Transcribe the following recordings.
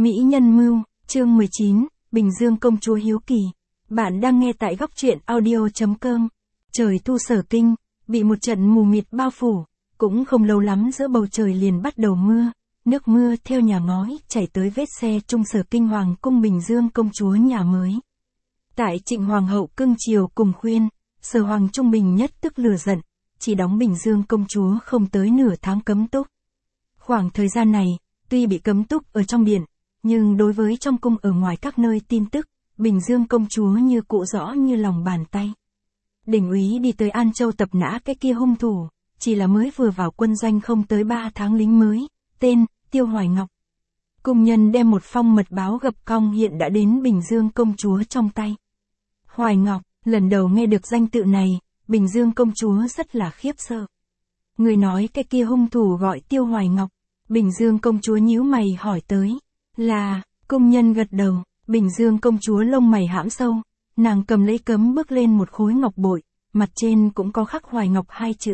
Mỹ nhân mưu, chương 19, Bình Dương công chúa hiếu kỳ. Bạn đang nghe tại góc truyện audio.com. Trời thu Sở Kinh, bị một trận mù mịt bao phủ, cũng không lâu lắm giữa bầu trời liền bắt đầu mưa, nước mưa theo nhà ngói chảy tới vết xe Trung Sở Kinh Hoàng cung Bình Dương công chúa nhà mới. Tại Trịnh Hoàng hậu cưng chiều cùng khuyên, Sở Hoàng Trung Bình nhất tức lửa giận, chỉ đóng Bình Dương công chúa không tới nửa tháng cấm túc. Khoảng thời gian này, tuy bị cấm túc ở trong điện, nhưng đối với trong cung ở ngoài các nơi tin tức, Bình Dương công chúa như cũ rõ như lòng bàn tay. Đỉnh úy đi tới An Châu tập nã cái kia hung thủ, chỉ là mới vừa vào quân doanh không tới 3 tháng lính mới, tên, Tiêu Hoài Ngọc. Cung nhân đem một phong mật báo gập cong hiện đã đến Bình Dương công chúa trong tay. Hoài Ngọc, lần đầu nghe được danh tự này, Bình Dương công chúa rất là khiếp sợ. Người nói cái kia hung thủ gọi Tiêu Hoài Ngọc, Bình Dương công chúa nhíu mày hỏi tới, là, cung nhân gật đầu, Bình Dương công chúa lông mày hãm sâu, nàng cầm lấy cấm bước lên một khối ngọc bội, mặt trên cũng có khắc Hoài Ngọc 2 chữ.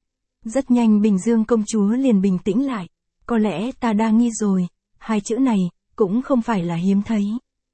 Rất nhanh Bình Dương công chúa liền bình tĩnh lại, có lẽ ta đa nghi rồi, 2 chữ này, cũng không phải là hiếm thấy.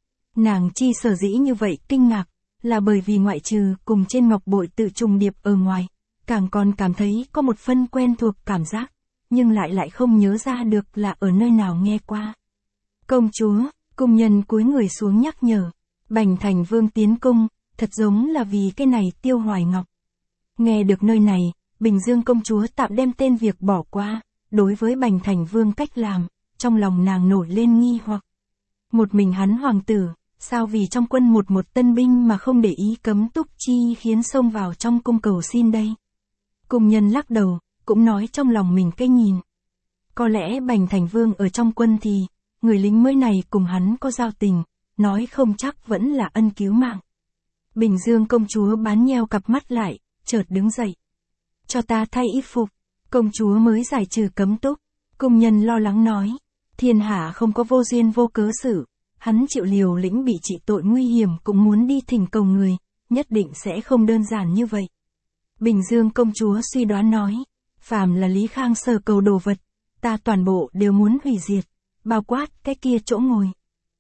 Nàng chi sở dĩ như vậy kinh ngạc, là bởi vì ngoại trừ cùng trên ngọc bội tự trùng điệp ở ngoài, càng còn cảm thấy có một phân quen thuộc cảm giác, nhưng lại không nhớ ra được là ở nơi nào nghe qua. Công chúa, cung nhân cúi người xuống nhắc nhở, Bành Thành Vương tiến cung, thật giống là vì cái này Tiêu Hoài Ngọc. Nghe được nơi này, Bình Dương công chúa tạm đem tên việc bỏ qua, đối với Bành Thành Vương cách làm, trong lòng nàng nổi lên nghi hoặc. Một mình hắn hoàng tử, sao vì trong quân một tân binh mà không để ý cấm túc chi khiến xông vào trong cung cầu xin đây. Cung nhân lắc đầu, cũng nói trong lòng mình cái nhìn. Có lẽ Bành Thành Vương ở trong quân thì, người lính mới này cùng hắn có giao tình, nói không chắc vẫn là ân cứu mạng. Bình Dương công chúa bán nheo cặp mắt lại, chợt đứng dậy. Cho ta thay y phục, công chúa mới giải trừ cấm túc, cung nhân lo lắng nói, thiên hạ không có vô duyên vô cớ sự, hắn chịu liều lĩnh bị trị tội nguy hiểm cũng muốn đi thỉnh cầu người, nhất định sẽ không đơn giản như vậy. Bình Dương công chúa suy đoán nói, phàm là Lý Khang Sở cầu đồ vật, ta toàn bộ đều muốn hủy diệt, bao quát cái kia chỗ ngồi.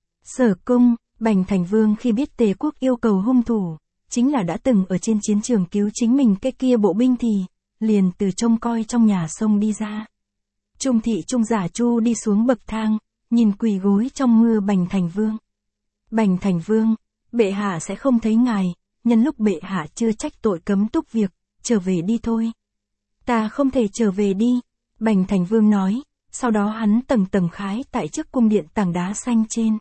Sở cung, Bành Thành Vương khi biết Tề quốc yêu cầu hung thủ, chính là đã từng ở trên chiến trường cứu chính mình cái kia bộ binh thì, liền từ trông coi trong nhà sông đi ra. Trung thị Trung Giả Chu đi xuống bậc thang, nhìn quỳ gối trong mưa Bành Thành Vương. Bành Thành Vương, bệ hạ sẽ không thấy ngài, nhân lúc bệ hạ chưa trách tội cấm túc việc, trở về đi thôi. Ta không thể trở về đi, Bành Thành Vương nói, sau đó hắn tầng tầng khái tại trước cung điện tảng đá xanh trên.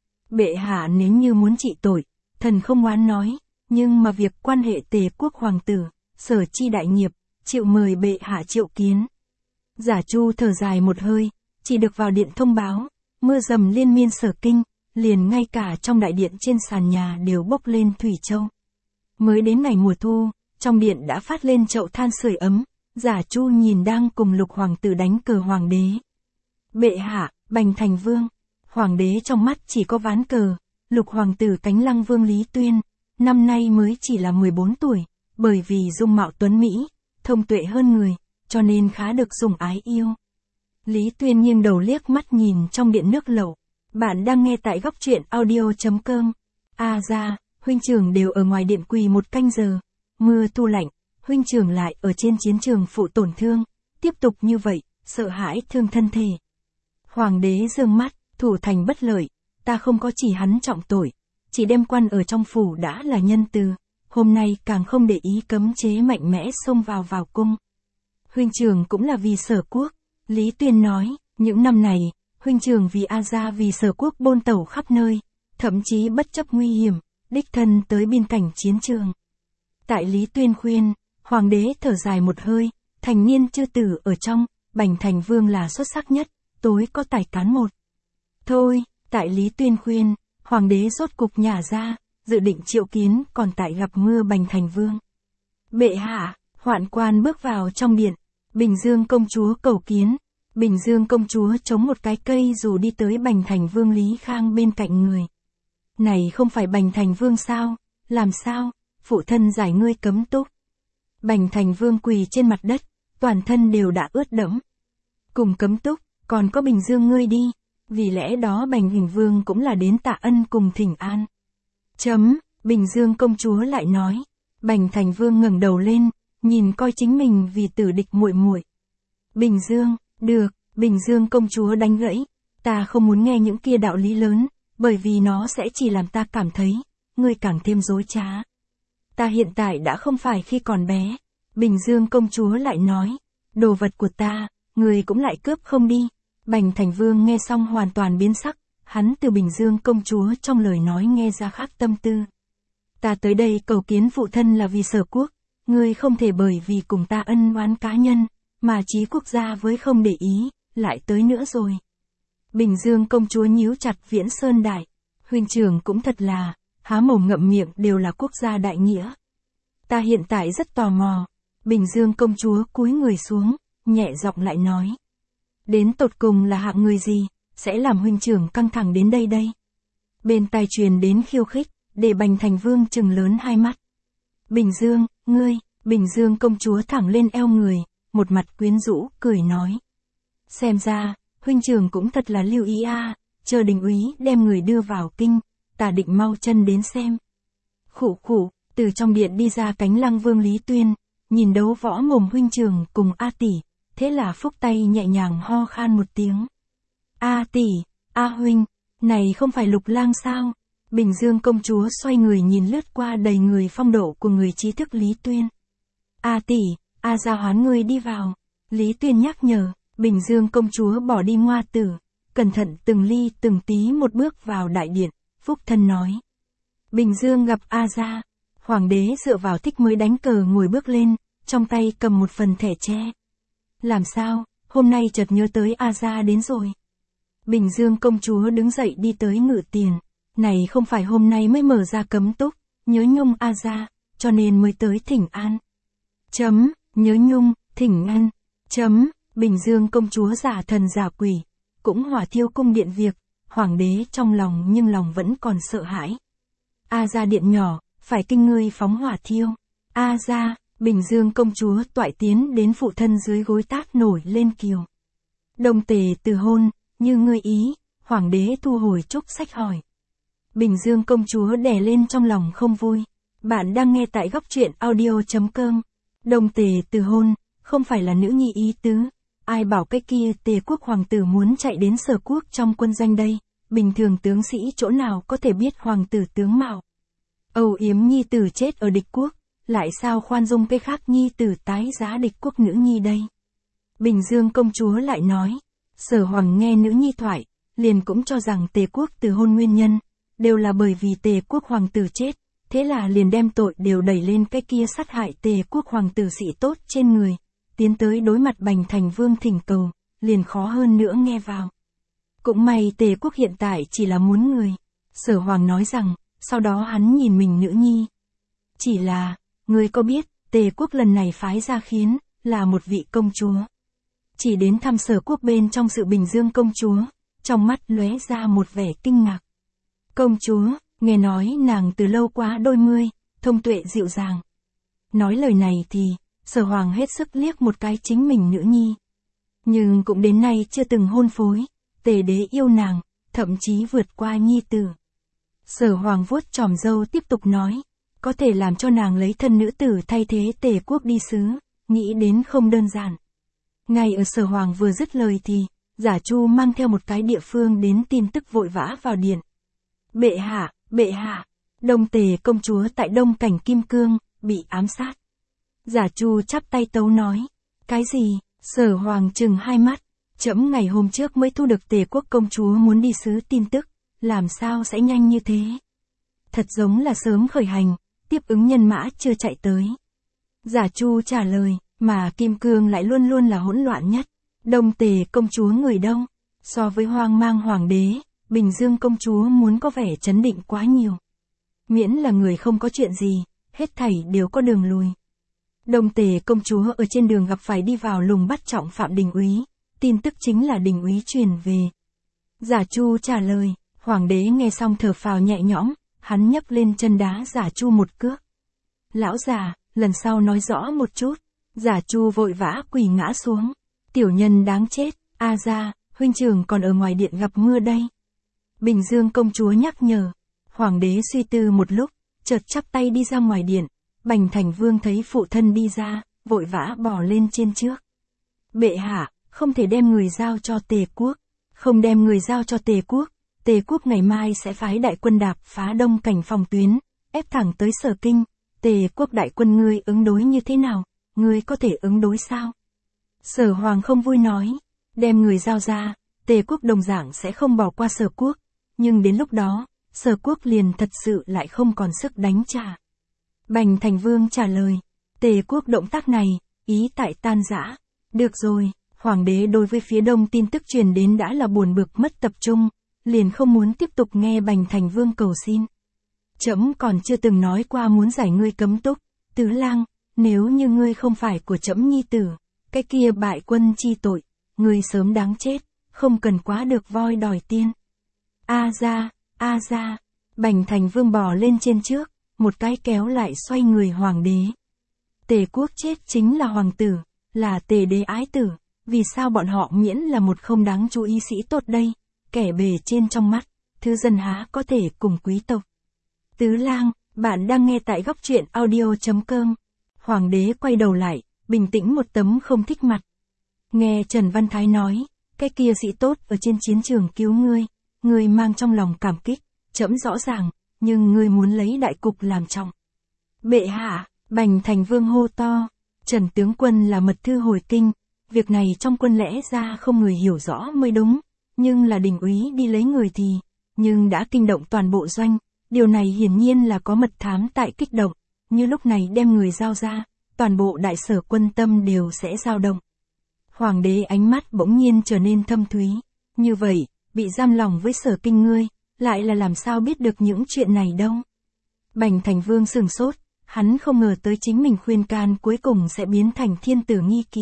Bệ hạ nếu như muốn trị tội, thần không oán nói, nhưng mà việc quan hệ Tề quốc hoàng tử, Sở chi đại nghiệp, chịu mời bệ hạ triệu kiến. Giả Chu thở dài một hơi, chỉ được vào điện thông báo, mưa dầm liên miên Sở Kinh, liền ngay cả trong đại điện trên sàn nhà đều bốc lên thủy châu. Mới đến ngày mùa thu, trong điện đã phát lên chậu than sưởi ấm, Giả Chu nhìn đang cùng Lục hoàng tử đánh cờ hoàng đế. Bệ hạ, Bành Thành Vương, hoàng đế trong mắt chỉ có ván cờ, Lục hoàng tử Cánh Lăng Vương Lý Tuyên, năm nay mới chỉ là 14 tuổi, bởi vì dung mạo tuấn mỹ, thông tuệ hơn người, cho nên khá được sủng ái yêu. Lý Tuyên nghiêng đầu liếc mắt nhìn trong điện nước lẩu. Bạn đang nghe tại góc truyện audio.com. Ra, huynh trưởng đều ở ngoài điện quỳ một canh giờ. Mưa thu lạnh, huynh trưởng lại ở trên chiến trường phụ tổn thương. Tiếp tục như vậy, sợ hãi thương thân thể. Hoàng đế giương mắt, thủ thành bất lợi. Ta không có chỉ hắn trọng tội, chỉ đem quan ở trong phủ đã là nhân từ. Hôm nay càng không để ý cấm chế mạnh mẽ xông vào cung. Huynh trưởng cũng là vì Sở quốc. Lý Tuyên nói, những năm này, huynh trưởng vì Gia vì Sở quốc bôn tẩu khắp nơi, thậm chí bất chấp nguy hiểm, đích thân tới biên cảnh chiến trường. Tại Lý Tuyên khuyên, hoàng đế thở dài một hơi, thành niên chư tử ở trong, Bành Thành Vương là xuất sắc nhất, tối có tài cán một. Thôi, tại Lý Tuyên khuyên, hoàng đế rốt cục nhả ra, dự định triệu kiến còn tại gặp mưa Bành Thành Vương. Bệ hạ, hoạn quan bước vào trong điện. Bình Dương công chúa cầu kiến, Bình Dương công chúa chống một cái cây dù đi tới Bành Thành Vương Lý Khang bên cạnh người. Này không phải Bành Thành Vương sao, làm sao, phụ thân giải ngươi cấm túc. Bành Thành Vương quỳ trên mặt đất, toàn thân đều đã ướt đẫm. Cùng cấm túc, còn có Bình Dương ngươi đi, vì lẽ đó Bành Hình Vương cũng là đến tạ ân cùng thỉnh an. Bình Dương công chúa lại nói. Bành Thành Vương ngẩng đầu lên, nhìn coi chính mình vì tử địch muội muội. Bình Dương, được, Bình Dương công chúa đánh gãy, ta không muốn nghe những kia đạo lý lớn, bởi vì nó sẽ chỉ làm ta cảm thấy, ngươi càng thêm dối trá. Ta hiện tại đã không phải khi còn bé. Bình Dương công chúa lại nói, đồ vật của ta, ngươi cũng lại cướp không đi. Bành Thành Vương nghe xong hoàn toàn biến sắc, hắn từ Bình Dương công chúa trong lời nói nghe ra khác tâm tư. Ta tới đây cầu kiến phụ thân là vì Sở quốc, ngươi không thể bởi vì cùng ta ân oán cá nhân, mà chí quốc gia với không để ý, lại tới nữa rồi. Bình Dương công chúa nhíu chặt Viễn Sơn Đại, huynh trưởng cũng thật là, há mồm ngậm miệng đều là quốc gia đại nghĩa. Ta hiện tại rất tò mò. Bình Dương công chúa cúi người xuống, nhẹ giọng lại nói. Đến tột cùng là hạng người gì, sẽ làm huynh trưởng căng thẳng đến đây đây. Bên tai truyền đến khiêu khích, để Bành Thành Vương trừng lớn hai mắt. Bình Dương, ngươi, Bình Dương công chúa thẳng lên eo người, một mặt quyến rũ, cười nói. Xem ra, huynh trưởng cũng thật là lưu ý a, chờ đình úy đem người đưa vào kinh, ta định mau chân đến xem. Khụ khụ, từ trong điện đi ra Cánh Lăng Vương Lý Tuyên, nhìn đấu võ mồm huynh trưởng cùng A tỷ, thế là phúc tay nhẹ nhàng ho khan một tiếng. A tỷ, A huynh, này không phải Lục Lang sao? Bình Dương công chúa xoay người nhìn lướt qua đầy người phong độ của người trí thức Lý Tuyên. A tỷ, A gia hoán ngươi đi vào. Lý Tuyên nhắc nhở, Bình Dương công chúa bỏ đi ngoa tử, cẩn thận từng ly từng tí một bước vào đại điện, phúc thân nói. Bình Dương gặp A gia, hoàng đế dựa vào thích mới đánh cờ ngồi bước lên, trong tay cầm một phần thẻ tre. Làm sao, hôm nay chợt nhớ tới A gia đến rồi. Bình Dương công chúa đứng dậy đi tới ngự tiền, này không phải hôm nay mới mở ra cấm túc, nhớ nhung A gia, cho nên mới tới thỉnh an. Nhớ nhung, thỉnh an. Bình Dương công chúa giả thần giả quỷ, cũng hỏa thiêu cung điện việc, hoàng đế trong lòng nhưng lòng vẫn còn sợ hãi. A gia điện nhỏ, phải kinh ngươi phóng hỏa thiêu. A gia, Bình Dương công chúa toại tiến đến phụ thân dưới gối tát nổi lên kiều. Đồng tề từ hôn, như ngươi ý, hoàng đế thu hồi trúc sách hỏi. Bình Dương công chúa đè lên trong lòng không vui. Bạn đang nghe tại góc truyện audio.com. Đồng tề từ hôn, không phải là nữ nhi ý tứ. Ai bảo cái kia Tề quốc hoàng tử muốn chạy đến Sở quốc trong quân doanh đây, bình thường tướng sĩ chỗ nào có thể biết hoàng tử tướng mạo. Âu yếm nhi tử chết ở địch quốc, lại sao khoan dung cái khác nhi tử tái giá địch quốc nữ nhi đây. Bình Dương công chúa lại nói, Sở hoàng nghe nữ nhi thoại, liền cũng cho rằng Tề quốc từ hôn nguyên nhân, đều là bởi vì Tề quốc hoàng tử chết, thế là liền đem tội đều đẩy lên cái kia sát hại Tề quốc hoàng tử sĩ tốt trên người. Tiến tới đối mặt Bành Thành Vương thỉnh cầu, liền khó hơn nữa nghe vào. Cũng may Tề quốc hiện tại chỉ là muốn người. Sở hoàng nói rằng, sau đó hắn nhìn mình nữ nhi. Chỉ là, ngươi có biết, Tề quốc lần này phái ra khiến, là một vị công chúa. Chỉ đến thăm Sở quốc bên trong sự Bình Dương công chúa, trong mắt lóe ra một vẻ kinh ngạc. Công chúa, nghe nói nàng từ lâu quá đôi mươi, thông tuệ dịu dàng. Nói lời này thì, Sở hoàng hết sức liếc một cái chính mình nữ nhi. Nhưng cũng đến nay chưa từng hôn phối, Tề đế yêu nàng, thậm chí vượt qua nhi tử. Sở hoàng vuốt chòm râu tiếp tục nói, có thể làm cho nàng lấy thân nữ tử thay thế Tề quốc đi sứ, nghĩ đến không đơn giản. Ngay ở Sở hoàng vừa dứt lời thì, Giả Chu mang theo một cái địa phương đến tin tức vội vã vào điện. Bệ hạ, Đông Tề công chúa tại Đông Cảnh Kim Cương, bị ám sát. Giả Chu chắp tay tấu nói, cái gì? Sở hoàng trừng hai mắt, trẫm ngày hôm trước mới thu được Tề quốc công chúa muốn đi sứ tin tức, làm sao sẽ nhanh như thế? Thật giống là sớm khởi hành, tiếp ứng nhân mã chưa chạy tới. Giả Chu trả lời, mà Kim Cương lại luôn luôn là hỗn loạn nhất. Đông Tề công chúa người đâu? So với hoang mang hoàng đế, Bình Dương công chúa muốn có vẻ trấn định quá nhiều. Miễn là người không có chuyện gì, hết thảy đều có đường lùi. Đông Tề công chúa ở trên đường gặp phải đi vào lùng bắt trọng phạm đình úy, tin tức chính là đình úy truyền về. Giả Chu trả lời, hoàng đế nghe xong thở phào nhẹ nhõm, hắn nhấc lên chân đá Giả Chu một cước. Lão già, lần sau nói rõ một chút. Giả Chu vội vã quỳ ngã xuống. Tiểu nhân đáng chết, A gia, huynh trưởng còn ở ngoài điện gặp mưa đây. Bình Dương công chúa nhắc nhở. Hoàng đế suy tư một lúc, chợt chắp tay đi ra ngoài điện. Bành Thành Vương thấy phụ thân đi ra, vội vã bỏ lên trên trước. Bệ hạ, không thể đem người giao cho Tề quốc. Không đem người giao cho Tề quốc. Tề quốc ngày mai sẽ phái đại quân đạp phá đông cảnh phòng tuyến, ép thẳng tới Sở Kinh. Tề quốc đại quân ngươi ứng đối như thế nào? Ngươi có thể ứng đối sao? Sở Hoàng không vui nói. Đem người giao ra, Tề quốc đồng dạng sẽ không bỏ qua Sở quốc. Nhưng đến lúc đó, Sở quốc liền thật sự lại không còn sức đánh trả. Bành Thành Vương trả lời. Tề quốc động tác này, ý tại tan rã. Được rồi, Hoàng đế đối với phía đông tin tức truyền đến đã là buồn bực mất tập trung, liền không muốn tiếp tục nghe Bành Thành Vương cầu xin. Trẫm còn chưa từng nói qua muốn giải ngươi cấm túc, Tứ Lang, nếu như ngươi không phải của trẫm nhi tử, cái kia bại quân chi tội, ngươi sớm đáng chết, không cần quá được voi đòi tiên. A ra, Bành Thành Vương bò lên trên trước, một cái kéo lại xoay người Hoàng đế. Tề quốc chết chính là hoàng tử, là Tề đế ái tử, vì sao bọn họ miễn là một không đáng chú ý sĩ tốt đây, kẻ bề trên trong mắt, thứ dân há có thể cùng quý tộc. Tứ Lang, bạn đang nghe tại góc truyện audio.com. Hoàng đế quay đầu lại, bình tĩnh một tấm không thích mặt. Nghe Trần Văn Thái nói, cái kia sĩ tốt ở trên chiến trường cứu ngươi mang trong lòng cảm kích, trẫm rõ ràng, nhưng ngươi muốn lấy đại cục làm trọng. Bệ hạ, Bành Thành Vương hô to, Trần tướng quân là mật thư hồi kinh, việc này trong quân lẽ ra không người hiểu rõ mới đúng, nhưng là đình úy đi lấy người thì, nhưng đã kinh động toàn bộ doanh, điều này hiển nhiên là có mật thám tại kích động, như lúc này đem người giao ra, toàn bộ đại sở quân tâm đều sẽ dao động. Hoàng đế ánh mắt bỗng nhiên trở nên thâm thúy, như vậy, bị giam lòng với Sở Kinh ngươi, lại là làm sao biết được những chuyện này đâu. Bành Thành Vương sửng sốt, hắn không ngờ tới chính mình khuyên can cuối cùng sẽ biến thành thiên tử nghi kỵ.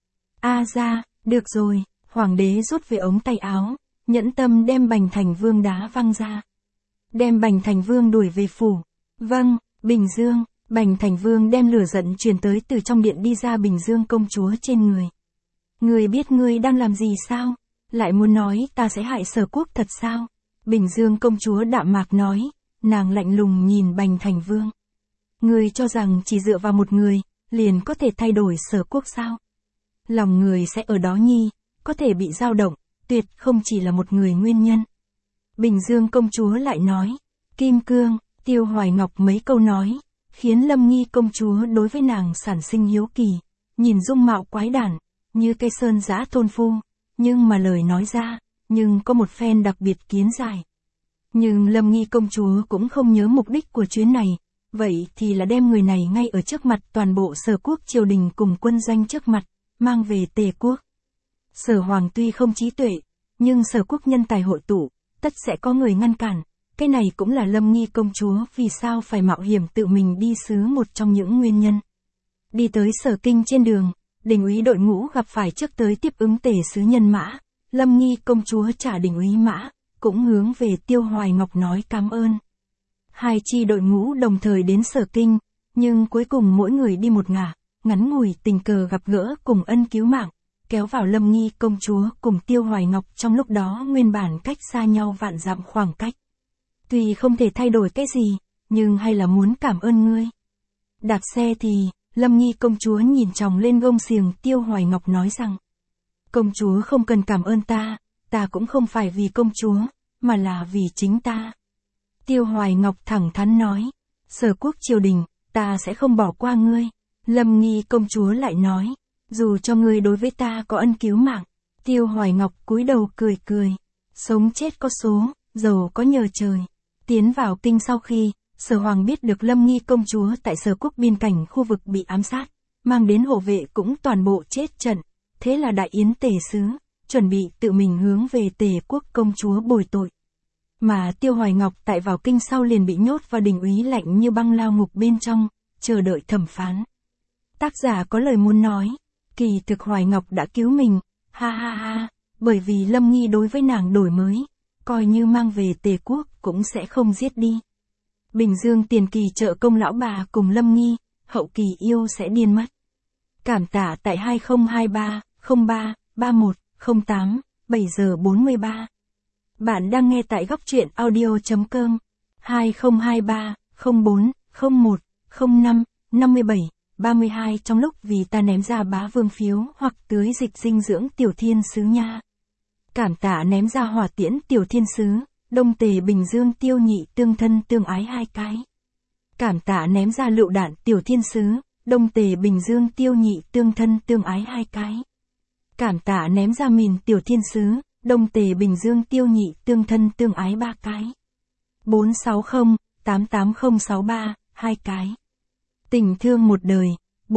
A ra, được rồi, Hoàng đế rút về ống tay áo, nhẫn tâm đem Bành Thành Vương đá văng ra. Đem Bành Thành Vương đuổi về phủ. Vâng, Bình Dương, Bành Thành Vương đem lửa giận truyền tới từ trong điện đi ra Bình Dương công chúa trên người. Ngươi biết ngươi đang làm gì sao? Lại muốn nói ta sẽ hại Sở quốc thật sao? Bình Dương công chúa đạm mạc nói, nàng lạnh lùng nhìn Bành Thành Vương. Ngươi cho rằng chỉ dựa vào một người, liền có thể thay đổi Sở quốc sao? Lòng người sẽ ở đó nhi, có thể bị dao động, tuyệt không chỉ là một người nguyên nhân. Bình Dương công chúa lại nói, Kim Cương, Tiêu Hoài Ngọc mấy câu nói, khiến Lâm Nghi công chúa đối với nàng sản sinh hiếu kỳ, nhìn dung mạo quái đản, như cây sơn giã thôn phu, nhưng mà lời nói ra, nhưng có một phen đặc biệt kiến giải. Nhưng Lâm Nghi công chúa cũng không nhớ mục đích của chuyến này, vậy thì là đem người này ngay ở trước mặt toàn bộ Sở quốc triều đình cùng quân doanh trước mặt, mang về Tề quốc. Sở Hoàng tuy không trí tuệ, nhưng Sở quốc nhân tài hội tụ, tất sẽ có người ngăn cản, cái này cũng là Lâm Nghi công chúa vì sao phải mạo hiểm tự mình đi sứ một trong những nguyên nhân. Đi tới Sở Kinh trên đường, đình úy đội ngũ gặp phải trước tới tiếp ứng tể sứ nhân mã, Lâm Nghi công chúa trả đình úy mã, cũng hướng về Tiêu Hoài Ngọc nói cảm ơn. Hai chi đội ngũ đồng thời đến Sở Kinh, nhưng cuối cùng mỗi người đi một ngả, ngắn ngủi tình cờ gặp gỡ cùng ân cứu mạng, kéo vào Lâm Nghi công chúa cùng Tiêu Hoài Ngọc trong lúc đó nguyên bản cách xa nhau vạn dặm khoảng cách. Tuy không thể thay đổi cái gì, nhưng hay là muốn cảm ơn ngươi. Đạp xe thì, Lâm Nghi công chúa nhìn chòng lên gông xiềng Tiêu Hoài Ngọc nói rằng, công chúa không cần cảm ơn ta cũng không phải vì công chúa, mà là vì chính ta. Tiêu Hoài Ngọc thẳng thắn nói, Sở quốc triều đình, ta sẽ không bỏ qua ngươi. Lâm Nghi công chúa lại nói, dù cho ngươi đối với ta có ân cứu mạng. Tiêu Hoài Ngọc cúi đầu cười cười, sống chết có số, giàu có nhờ trời. Tiến vào kinh sau khi, Sở Hoàng biết được Lâm Nghi công chúa tại Sở quốc biên cảnh khu vực bị ám sát, mang đến hộ vệ cũng toàn bộ chết trận, thế là đại yến tề sứ, chuẩn bị tự mình hướng về Tề quốc công chúa bồi tội. Mà Tiêu Hoài Ngọc tại vào kinh sau liền bị nhốt vào đình úy lạnh như băng lao ngục bên trong, chờ đợi thẩm phán. Tác giả có lời muốn nói, kỳ thực Hoài Ngọc đã cứu mình, ha ha ha, bởi vì Lâm Nghi đối với nàng đổi mới, coi như mang về Tề quốc cũng sẽ không giết đi. Bình Dương tiền kỳ trợ công lão bà cùng Lâm Nghi, hậu kỳ yêu sẽ điên mất. Cảm tạ tại 2023 03 31 08 7 giờ 43. Bạn đang nghe tại góc truyện audio.com. 2023 04 01 05 57 32 trong lúc vì ta ném ra bá vương phiếu hoặc tưới dịch dinh dưỡng tiểu thiên sứ nha. Cảm tạ ném ra hỏa tiễn tiểu thiên sứ, đông tề bình dương tiêu nhị tương thân tương ái 2 cái. Cảm tạ ném ra lựu đạn tiểu thiên sứ, đông tề bình dương tiêu nhị tương thân tương ái 2 cái. Cảm tạ ném ra mìn tiểu thiên sứ, đông tề bình dương tiêu nhị tương thân tương ái 3 cái. 460 88063 2 cái. Tình thương một đời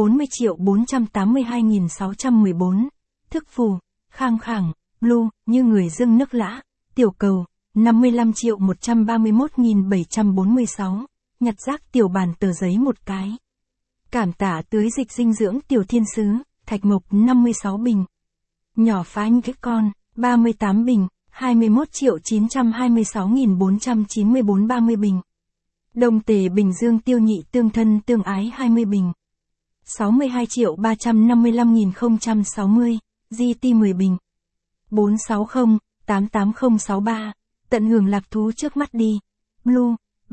40.482.614. Thức phù khang khẳng blue như người dưng nước lã. Tiểu cầu 55.131.746. Nhặt rác tiểu bàn tờ giấy 1 cái. Cảm tạ tưới dịch dinh dưỡng tiểu thiên sứ, thạch mộc 56 bình. Nhỏ phanh cái con 38 bình, 21.926.494 30 bình. Đông tề bình dương tiêu nhị tương thân tương ái 20 bình. 62.355.060, GT 10 bình. 460 88063, tận hưởng lạc thú trước mắt đi. Blue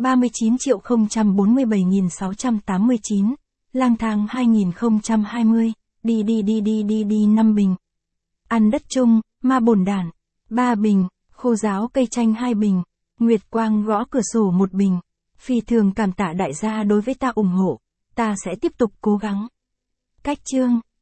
39.047.689, lang thang 2020, đi 5 bình. Ăn đất chung, ma bổn đản 3 bình, khô giáo cây chanh 2 bình, nguyệt quang gõ cửa sổ 1 bình. Phi thường cảm tạ đại gia đối với ta ủng hộ, ta sẽ tiếp tục cố gắng. Cách chương